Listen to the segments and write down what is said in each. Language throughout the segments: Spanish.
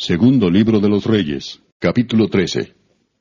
Segundo libro de los Reyes, capítulo 13.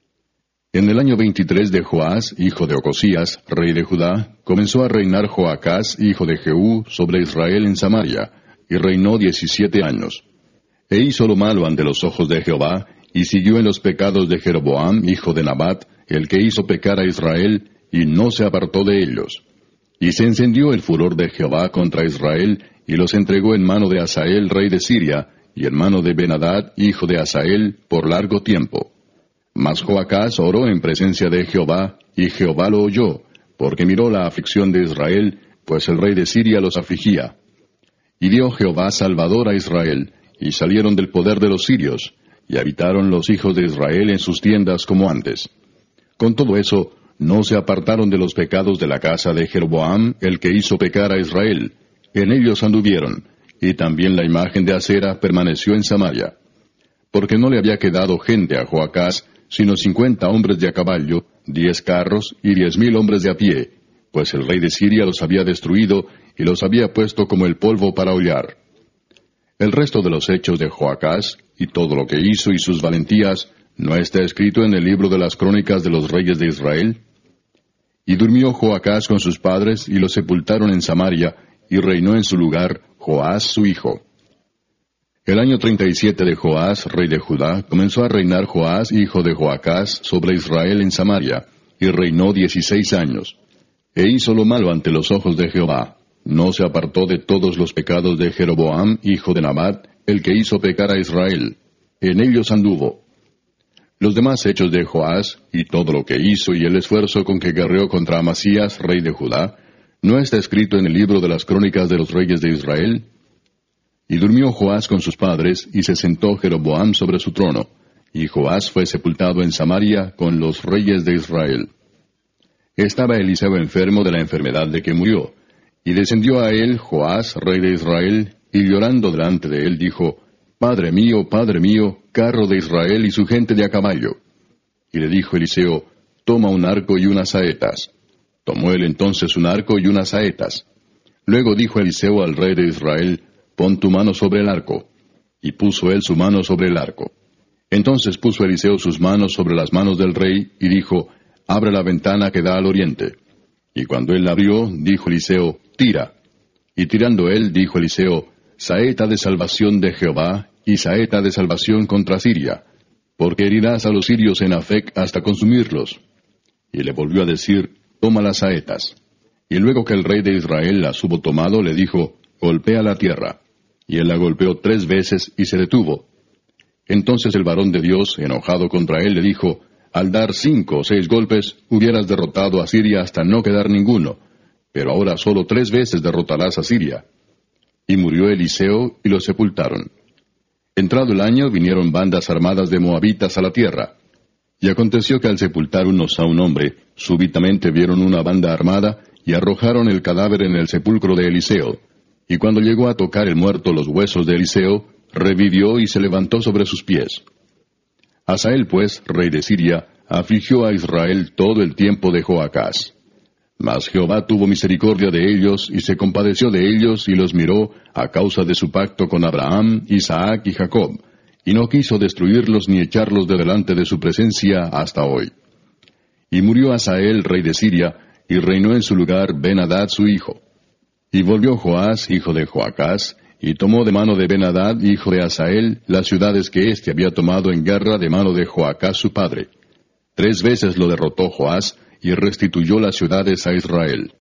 En el año 23 de Joás, hijo de Ocosías, rey de Judá, comenzó a reinar Joacás, hijo de Jehú, sobre Israel en Samaria, y reinó 17 años. E hizo lo malo ante los ojos de Jehová, y siguió en los pecados de Jeroboam, hijo de Nabat, el que hizo pecar a Israel, y no se apartó de ellos. Y se encendió el furor de Jehová contra Israel, y los entregó en mano de Hazael, rey de Siria, y en mano de Ben-Hadad, hijo de Hazael, por largo tiempo. Mas Joacás oró en presencia de Jehová, y Jehová lo oyó, porque miró la aflicción de Israel, pues el rey de Siria los afligía. Y dio Jehová salvador a Israel, y salieron del poder de los sirios, y habitaron los hijos de Israel en sus tiendas como antes. Con todo eso, no se apartaron de los pecados de la casa de Jeroboam, el que hizo pecar a Israel. En ellos anduvieron, y también la imagen de Acera permaneció en Samaria. Porque no le había quedado gente a Joacás, sino 50 hombres de a caballo, 10 carros y 10,000 hombres de a pie, pues el rey de Siria los había destruido y los había puesto como el polvo para hollar. El resto de los hechos de Joacás, y todo lo que hizo y sus valentías, ¿no está escrito en el libro de las crónicas de los reyes de Israel? Y durmió Joacás con sus padres, y los sepultaron en Samaria, y reinó en su lugar Joás su hijo. El año 37 de Joás, rey de Judá, comenzó a reinar Joás, hijo de Joacás, sobre Israel en Samaria, y reinó 16 años. E hizo lo malo ante los ojos de Jehová. No se apartó de todos los pecados de Jeroboam, hijo de Nabat, el que hizo pecar a Israel. En ellos anduvo. Los demás hechos de Joás, y todo lo que hizo, y el esfuerzo con que guerreó contra Amasías, rey de Judá, ¿no está escrito en el libro de las crónicas de los reyes de Israel? Y durmió Joás con sus padres, y se sentó Jeroboam sobre su trono, y Joás fue sepultado en Samaria con los reyes de Israel. Estaba Eliseo enfermo de la enfermedad de que murió, y descendió a él Joás, rey de Israel, y llorando delante de él dijo, Padre mío, carro de Israel y su gente de a caballo. Y le dijo Eliseo, Toma un arco y unas saetas. Tomó él entonces un arco y unas saetas. Luego dijo Eliseo al rey de Israel, Pon tu mano sobre el arco. Y puso él su mano sobre el arco. Entonces puso Eliseo sus manos sobre las manos del rey, y dijo, Abre la ventana que da al oriente. Y cuando él la abrió, dijo Eliseo, Tira. Y tirando él, dijo Eliseo, Saeta de salvación de Jehová, y saeta de salvación contra Siria, porque herirás a los sirios en Afec hasta consumirlos. Y le volvió a decir, Toma las saetas. Y luego que el rey de Israel las hubo tomado, le dijo, Golpea la tierra. Y él la golpeó 3 veces y se detuvo. Entonces el varón de Dios, enojado contra él, le dijo, Al dar 5 o 6 golpes, hubieras derrotado a Siria hasta no quedar ninguno, pero ahora solo 3 veces derrotarás a Siria. Y murió Eliseo, y lo sepultaron. Entrado el año, vinieron bandas armadas de moabitas a la tierra. Y aconteció que al sepultar unos a un hombre, súbitamente vieron una banda armada, y arrojaron el cadáver en el sepulcro de Eliseo. Y cuando llegó a tocar el muerto los huesos de Eliseo, revivió y se levantó sobre sus pies. Hazael, pues, rey de Siria, afligió a Israel todo el tiempo de Joacás. Mas Jehová tuvo misericordia de ellos, y se compadeció de ellos, y los miró, a causa de su pacto con Abraham, Isaac y Jacob, y no quiso destruirlos ni echarlos de delante de su presencia hasta hoy. Y murió Hazael, rey de Siria, y reinó en su lugar Ben-Hadad su hijo. Y volvió Joás, hijo de Joacás, y tomó de mano de Ben-Hadad, hijo de Hazael, las ciudades que éste había tomado en guerra de mano de Joacás su padre. 3 veces lo derrotó Joás, y restituyó las ciudades a Israel.